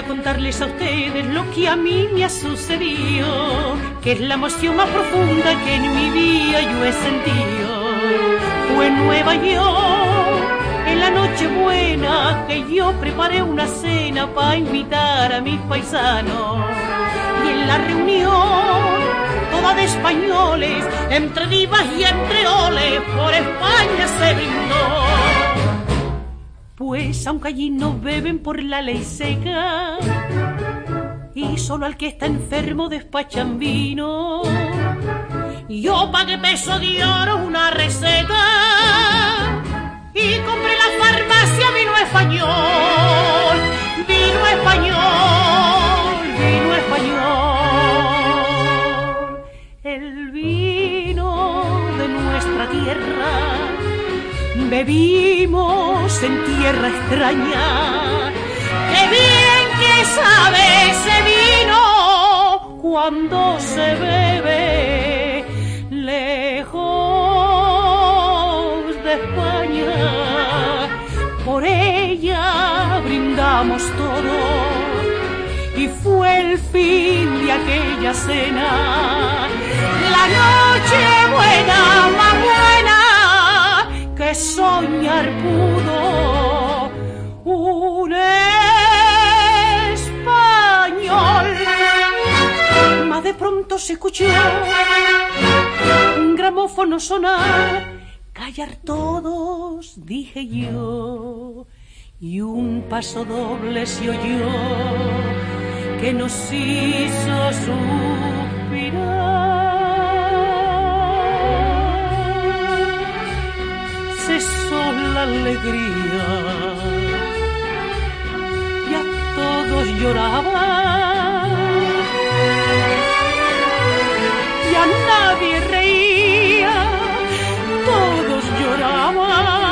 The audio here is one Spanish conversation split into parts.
a contarles a ustedes lo que a mí me ha sucedido, que es la emoción más profunda que en mi vida yo he sentido. Fue en Nueva York, en la noche buena, que yo preparé una cena para invitar a mis paisanos. Y en la reunión, toda de españoles, entre divas y entre oles, por España se brindó. Pues aunque allí no beben por la ley seca, y solo al que está enfermo despachan vino, yo pagué peso de oro una receta y compré la farmacia vino español, vino español, vino español. El vino de nuestra tierra bebimos en tierra extraña. ¡Qué bien que sabe ese vino cuando se bebe lejos de España! Por ella brindamos todo y fue el fin de aquella cena, la noche buena, más buena que soñar pudo un español. Mas de pronto se escuchó un gramófono sonar. Callar todos, dije yo, y un paso doble se oyó que nos hizo suspirar. Cesó la alegría, ya todos lloraban, ya nadie reía, todos lloraban.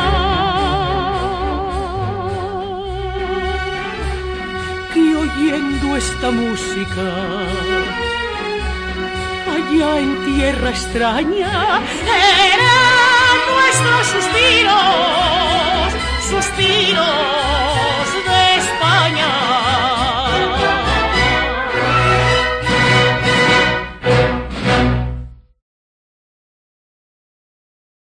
Y oyendo esta música, allá en tierra extraña, eran nuestros